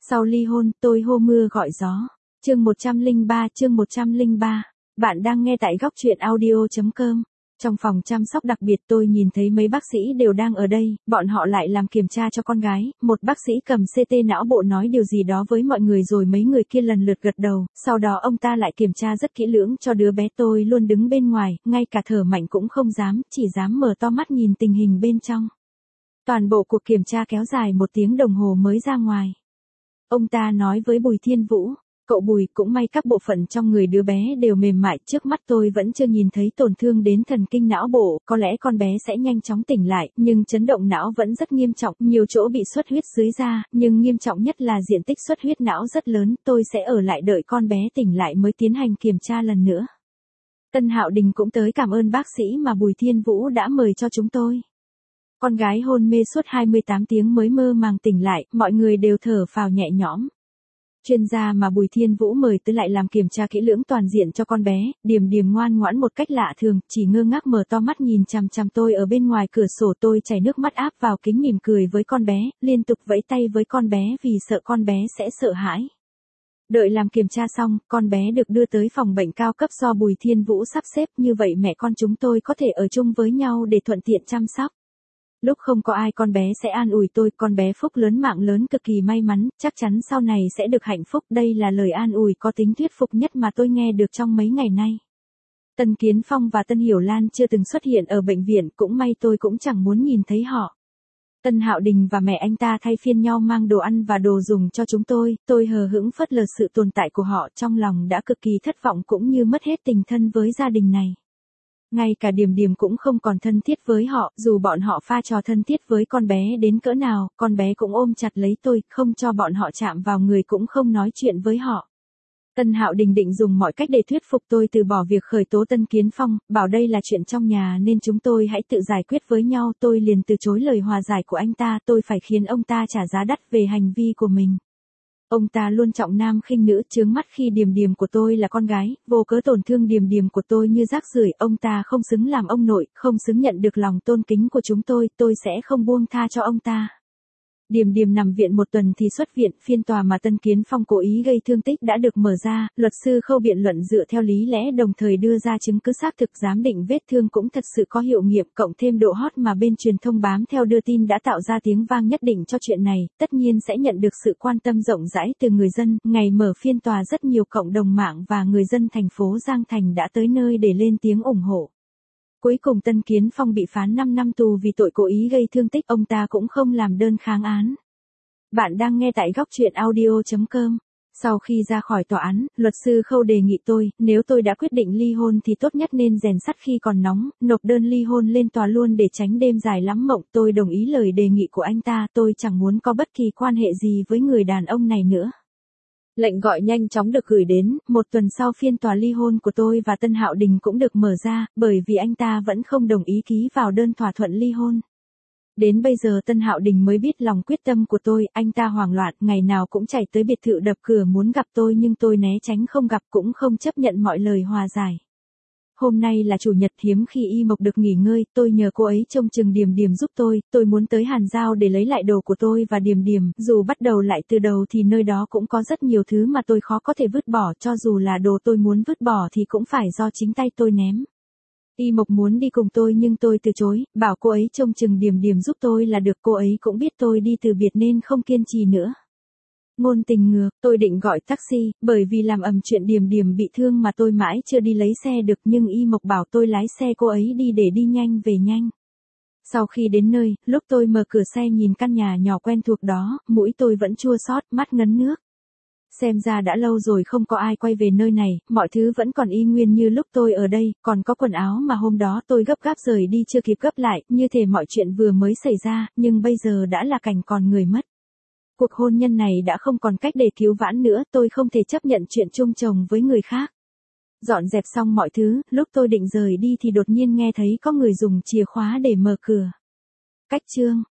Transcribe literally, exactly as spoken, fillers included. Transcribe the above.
Sau ly hôn, tôi hô mưa gọi gió. Chương một trăm lẻ ba, chương một trăm lẻ ba. Bạn đang nghe tại góc truyện audio chấm com. Trong phòng chăm sóc đặc biệt tôi nhìn thấy mấy bác sĩ đều đang ở đây, bọn họ lại làm kiểm tra cho con gái, một bác sĩ cầm xê tê não bộ nói điều gì đó với mọi người rồi mấy người kia lần lượt gật đầu, sau đó ông ta lại kiểm tra rất kỹ lưỡng cho đứa bé. Tôi luôn đứng bên ngoài, ngay cả thở mạnh cũng không dám, chỉ dám mở to mắt nhìn tình hình bên trong. Toàn bộ cuộc kiểm tra kéo dài một tiếng đồng hồ mới ra ngoài. Ông ta nói với Bùi Thiên Vũ, cậu Bùi, cũng may các bộ phận trong người đứa bé đều mềm mại, trước mắt tôi vẫn chưa nhìn thấy tổn thương đến thần kinh não bộ, có lẽ con bé sẽ nhanh chóng tỉnh lại, nhưng chấn động não vẫn rất nghiêm trọng, nhiều chỗ bị xuất huyết dưới da, nhưng nghiêm trọng nhất là diện tích xuất huyết não rất lớn, tôi sẽ ở lại đợi con bé tỉnh lại mới tiến hành kiểm tra lần nữa. Tân Hạo Đình cũng tới cảm ơn bác sĩ mà Bùi Thiên Vũ đã mời cho chúng tôi. Con gái hôn mê suốt hai mươi tám tiếng mới mơ màng tỉnh lại, mọi người đều thở phào nhẹ nhõm. Chuyên gia mà Bùi Thiên Vũ mời tới lại làm kiểm tra kỹ lưỡng toàn diện cho con bé, Điềm Điềm ngoan ngoãn một cách lạ thường, chỉ ngơ ngác mở to mắt nhìn chằm chằm tôi ở bên ngoài cửa sổ. Tôi chảy nước mắt áp vào kính mỉm cười với con bé, liên tục vẫy tay với con bé vì sợ con bé sẽ sợ hãi. Đợi làm kiểm tra xong, con bé được đưa tới phòng bệnh cao cấp do Bùi Thiên Vũ sắp xếp, như vậy mẹ con chúng tôi có thể ở chung với nhau để thuận tiện chăm sóc. Lúc không có ai con bé sẽ an ủi tôi, con bé phúc lớn mạng lớn cực kỳ may mắn, chắc chắn sau này sẽ được hạnh phúc. Đây là lời an ủi có tính thuyết phục nhất mà tôi nghe được trong mấy ngày nay. Tân Kiến Phong và Tân Hiểu Lan chưa từng xuất hiện ở bệnh viện, cũng may tôi cũng chẳng muốn nhìn thấy họ. Tân Hạo Đình và mẹ anh ta thay phiên nhau mang đồ ăn và đồ dùng cho chúng tôi, tôi hờ hững phớt lờ sự tồn tại của họ, trong lòng đã cực kỳ thất vọng cũng như mất hết tình thân với gia đình này. Ngay cả Điềm Điềm cũng không còn thân thiết với họ, dù bọn họ pha trò thân thiết với con bé đến cỡ nào, con bé cũng ôm chặt lấy tôi, không cho bọn họ chạm vào người cũng không nói chuyện với họ. Tân Hạo Đình định dùng mọi cách để thuyết phục tôi từ bỏ việc khởi tố Tân Kiến Phong, bảo đây là chuyện trong nhà nên chúng tôi hãy tự giải quyết với nhau. Tôi liền từ chối lời hòa giải của anh ta, tôi phải khiến ông ta trả giá đắt về hành vi của mình. Ông ta luôn trọng nam khinh nữ, chướng mắt khi Điềm Điềm của tôi là con gái, vô cớ tổn thương Điềm Điềm của tôi như rác rưởi. Ông ta không xứng làm ông nội, không xứng nhận được lòng tôn kính của chúng tôi, tôi sẽ không buông tha cho ông ta. Điềm Điềm nằm viện một tuần thì xuất viện, phiên tòa mà Tân Kiến Phong cố ý gây thương tích đã được mở ra, luật sư Khâu biện luận dựa theo lý lẽ đồng thời đưa ra chứng cứ xác thực, giám định vết thương cũng thật sự có hiệu nghiệm, cộng thêm độ hot mà bên truyền thông bám theo đưa tin đã tạo ra tiếng vang nhất định cho chuyện này, tất nhiên sẽ nhận được sự quan tâm rộng rãi từ người dân. Ngày mở phiên tòa rất nhiều cộng đồng mạng và người dân thành phố Giang Thành đã tới nơi để lên tiếng ủng hộ. Cuối cùng Tân Kiến Phong bị phán năm năm tù vì tội cố ý gây thương tích, ông ta cũng không làm đơn kháng án. Bạn đang nghe tại góc truyện audio chấm com. Sau khi ra khỏi tòa án, luật sư Khâu đề nghị tôi, nếu tôi đã quyết định ly hôn thì tốt nhất nên rèn sắt khi còn nóng, nộp đơn ly hôn lên tòa luôn để tránh đêm dài lắm mộng. Tôi đồng ý lời đề nghị của anh ta, tôi chẳng muốn có bất kỳ quan hệ gì với người đàn ông này nữa. Lệnh gọi nhanh chóng được gửi đến, một tuần sau phiên tòa ly hôn của tôi và Tân Hạo Đình cũng được mở ra, bởi vì anh ta vẫn không đồng ý ký vào đơn thỏa thuận ly hôn. Đến bây giờ Tân Hạo Đình mới biết lòng quyết tâm của tôi, anh ta hoảng loạn, ngày nào cũng chạy tới biệt thự đập cửa muốn gặp tôi nhưng tôi né tránh không gặp, cũng không chấp nhận mọi lời hòa giải. Hôm nay là chủ nhật, hiếm khi Y Mộc được nghỉ ngơi, tôi nhờ cô ấy trông chừng Điềm Điềm giúp tôi, tôi muốn tới Hàn Giao để lấy lại đồ của tôi và Điềm Điềm, dù bắt đầu lại từ đầu thì nơi đó cũng có rất nhiều thứ mà tôi khó có thể vứt bỏ, cho dù là đồ tôi muốn vứt bỏ thì cũng phải do chính tay tôi ném. Y Mộc muốn đi cùng tôi nhưng tôi từ chối, bảo cô ấy trông chừng Điềm Điềm giúp tôi là được, cô ấy cũng biết tôi đi từ biệt nên không kiên trì nữa. Ngôn tình ngược, tôi định gọi taxi, bởi vì làm ầm chuyện Điềm Điềm bị thương mà tôi mãi chưa đi lấy xe được, nhưng Y Mộc bảo tôi lái xe cô ấy đi để đi nhanh về nhanh. Sau khi đến nơi, lúc tôi mở cửa xe nhìn căn nhà nhỏ quen thuộc đó, mũi tôi vẫn chua xót, mắt ngấn nước. Xem ra đã lâu rồi không có ai quay về nơi này, mọi thứ vẫn còn y nguyên như lúc tôi ở đây, còn có quần áo mà hôm đó tôi gấp gáp rời đi chưa kịp gấp lại, như thể mọi chuyện vừa mới xảy ra, nhưng bây giờ đã là cảnh còn người mất. Cuộc hôn nhân này đã không còn cách để cứu vãn nữa, tôi không thể chấp nhận chuyện chung chồng với người khác. Dọn dẹp xong mọi thứ, lúc tôi định rời đi thì đột nhiên nghe thấy có người dùng chìa khóa để mở cửa. Cách chương.